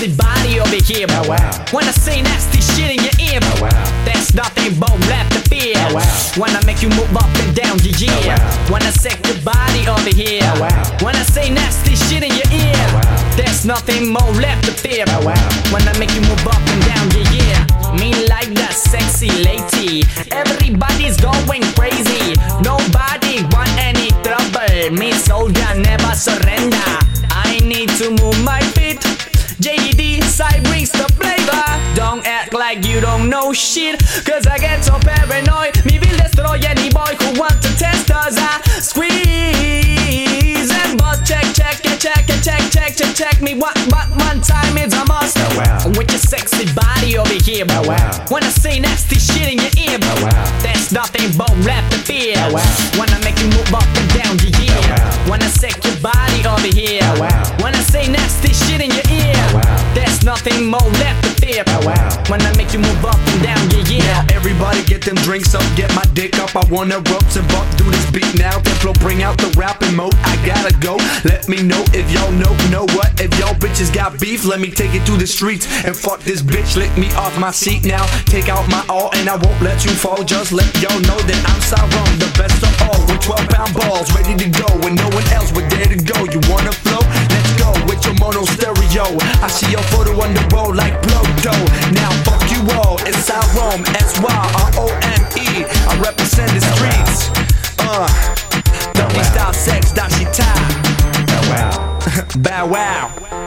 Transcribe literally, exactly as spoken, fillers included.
sexy body over here. Oh, wow. When I say nasty shit in your ear, Oh, wow. there's nothing but left to fear. Oh, wow. When I make you move up and down, yeah, yeah. Oh, wow. When I sexy body over here. Oh, wow. When I say nasty shit in your ear, Oh, wow. there's nothing more left to fear. Oh, wow. When I make you move up and down, yeah, yeah. Me like that sexy lady. Everybody's going crazy. Nobody want any trouble. Me soldier never surrender. I need to move my feet. J E D side brings the flavor. Don't act like you don't know shit, cause I get so paranoid. Me will destroy any boy who want to test us. I squeeze and bust. Check, check, check, check, check, check, check, check me one, one, one time it's a must. Oh, wow. With your sexy body over here. Oh, wow. When I say nasty shit in your ear, Oh, wow. there's nothing but left to fear. Oh, wow. When I make you move up and down, yeah, yeah. Oh, wow. When I sex your body over here. Oh, wow. When I say nasty shit in your ear, Oh, wow. there's nothing more left to fear. Oh, wow. When I make you move up and down, yeah, yeah. Now everybody get them drinks up, get my dick up. I wanna ropes and buck through this beat now. Diplo, bring out the rapping mode. I gotta go. Let me know if y'all know, know what. If y'all bitches got beef, let me take it to the streets and fuck this bitch. Lick me off my seat now. Take out my all and I won't let you fall. Just let y'all know that I'm Siron, the best of all. With twelve pound balls ready to go, and no one else would dare to go. You wanna flow? Let's go with your mono stereo. I see your photo on the road like blow dough. Now fuck you all. It's Siron, S Y R O M E. I represent the streets. Uh, Doggy style sex, dashi tie. Oh, wow. Bow wow.